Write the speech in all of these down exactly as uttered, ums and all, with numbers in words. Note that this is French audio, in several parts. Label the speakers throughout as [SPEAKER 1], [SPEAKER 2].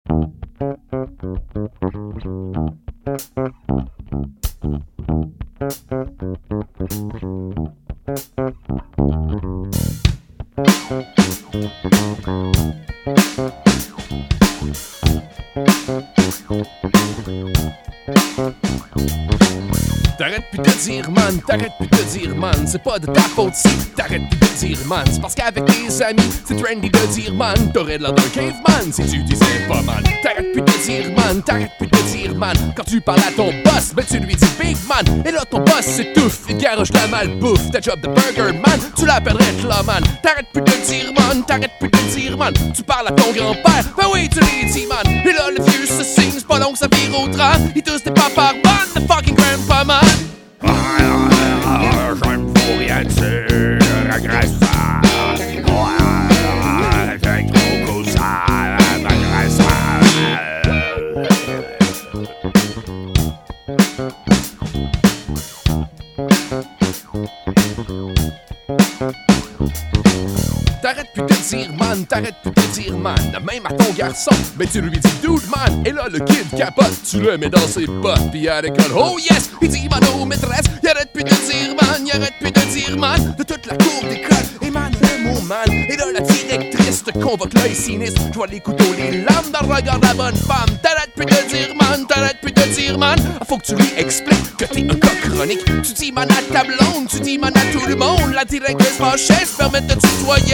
[SPEAKER 1] T'arrêtes plus de dire man, t'arrêtes plus de dire man, c'est pas de ta faute si t'arrêtes plus de dire man, c'est parce qu'avec tes amis, c'est trendy de dire man, t'aurais de l'air d'un caveman si tu disais pas man. T'arrêtes plus de dire man, t'arrêtes plus de dire man, quand tu parles à ton boss, ben tu lui dis big man, et là ton boss s'étouffe, il garoche la malbouffe, ta job de burger man, tu l'appellerais là man. T'arrêtes plus de dire man, t'arrêtes plus de dire man, tu parles à ton grand-père, ben oui tu lui dis man, et là le vieux se signe, c'est pas long que ça vire au drap, il tousse des papas man, the fucking grandpa man.
[SPEAKER 2] Je ne veux rien dire, regrette ça. Avec beaucoup ça, regrette ça.
[SPEAKER 1] T'arrêtes plus de dire man, t'arrêtes plus de dire man, même à ton garçon, ben tu lui dis dude man, et là le kid capote, tu le mets dans ses bottes, pis à l'école, oh yes, il dit man aux maîtresses, il arrête plus de dire man, il arrête plus de dire man, de toute la cour d'école, et man le mot man, et là la directrice te convoque l'œil sinistre, je vois les couteaux, les lames dans le regard de la bonne femme, t'arrêtes plus de dire man, t'arrêtes plus de dire man, faut que tu lui expliques que t'es un cas chronique, tu dis man à ta blonde, tu dis man à tout le monde, la directrice fâchée se permet de te tutoyer.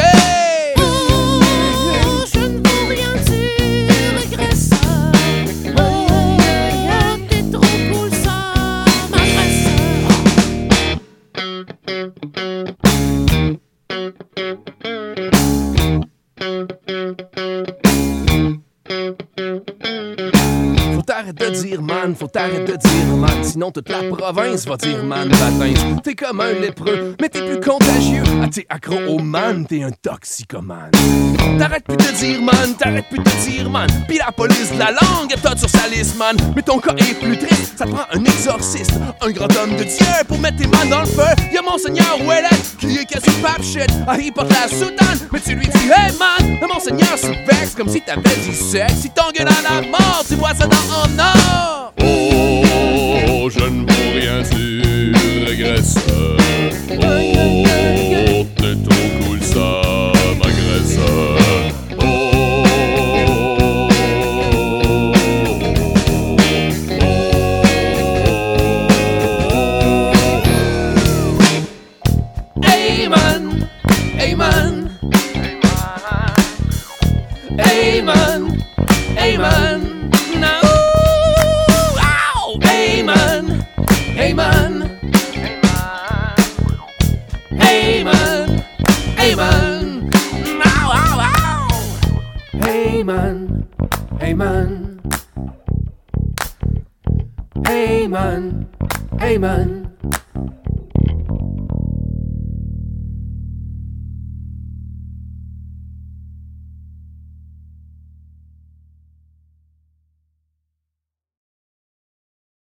[SPEAKER 1] Faut t'arrêter de dire man, faut t'arrêter de dire man, sinon toute la province va dire man baptême. T'es comme un lépreux, mais t'es plus contagieux. Ah t'es accro au man, t'es un toxicomane. T'arrêtes plus de dire man, t'arrêtes plus de dire man, pis la police de la langue est sur sa liste man. Mais ton cas est plus triste, ça te prend un exorciste, un grand homme de Dieu pour mettre tes mains dans le feu. Y'a Monseigneur Ouellet qui est cassé pape shit, ah il porte la soutane, mais tu lui dis hey man, le Monseigneur se vexe comme si t'avais du sexe. Si t'engueules à la mort, tu vois ça dans en or.
[SPEAKER 2] Oh, je ne veux rien dire, regrette ça. Oh, t'es trop cool ça, malgré ça. Oh,
[SPEAKER 1] hey man, hey man, hey man, hey man. Hey man, hey man, hey man, ow, ow, ow. Hey man, hey man, hey man, hey man.